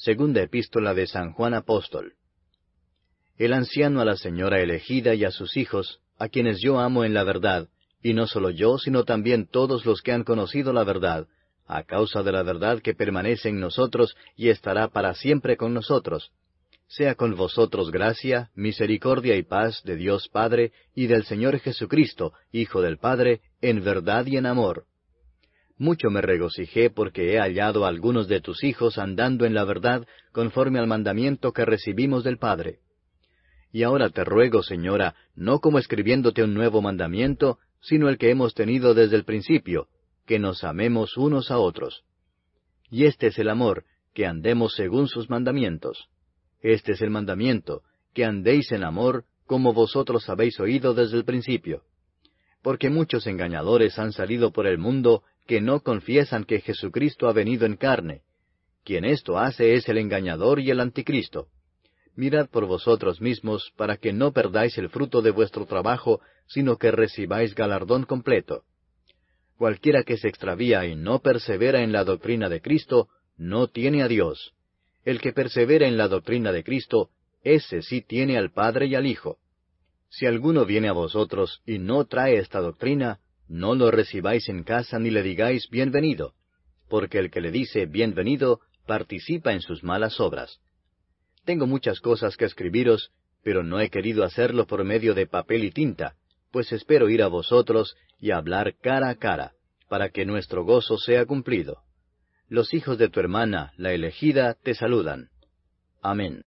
Segunda Epístola de San Juan Apóstol. El anciano a la señora elegida y a sus hijos, a quienes yo amo en la verdad, y no solo yo, sino también todos los que han conocido la verdad, a causa de la verdad que permanece en nosotros y estará para siempre con nosotros. Sea con vosotros gracia, misericordia y paz de Dios Padre y del Señor Jesucristo, Hijo del Padre, en verdad y en amor. Mucho me regocijé porque he hallado a algunos de tus hijos andando en la verdad conforme al mandamiento que recibimos del Padre. Y ahora te ruego, Señora, no como escribiéndote un nuevo mandamiento, sino el que hemos tenido desde el principio, que nos amemos unos a otros. Y este es el amor, que andemos según sus mandamientos. Este es el mandamiento, que andéis en amor, como vosotros habéis oído desde el principio. Porque muchos engañadores han salido por el mundo, que no confiesan que Jesucristo ha venido en carne. Quien esto hace es el engañador y el anticristo. Mirad por vosotros mismos, para que no perdáis el fruto de vuestro trabajo, sino que recibáis galardón completo. Cualquiera que se extravía y no persevera en la doctrina de Cristo, no tiene a Dios. El que persevera en la doctrina de Cristo, ese sí tiene al Padre y al Hijo. Si alguno viene a vosotros y no trae esta doctrina, no lo recibáis en casa ni le digáis bienvenido, porque el que le dice bienvenido participa en sus malas obras. Tengo muchas cosas que escribiros, pero no he querido hacerlo por medio de papel y tinta, pues espero ir a vosotros y hablar cara a cara, para que nuestro gozo sea cumplido. Los hijos de tu hermana, la elegida, te saludan. Amén.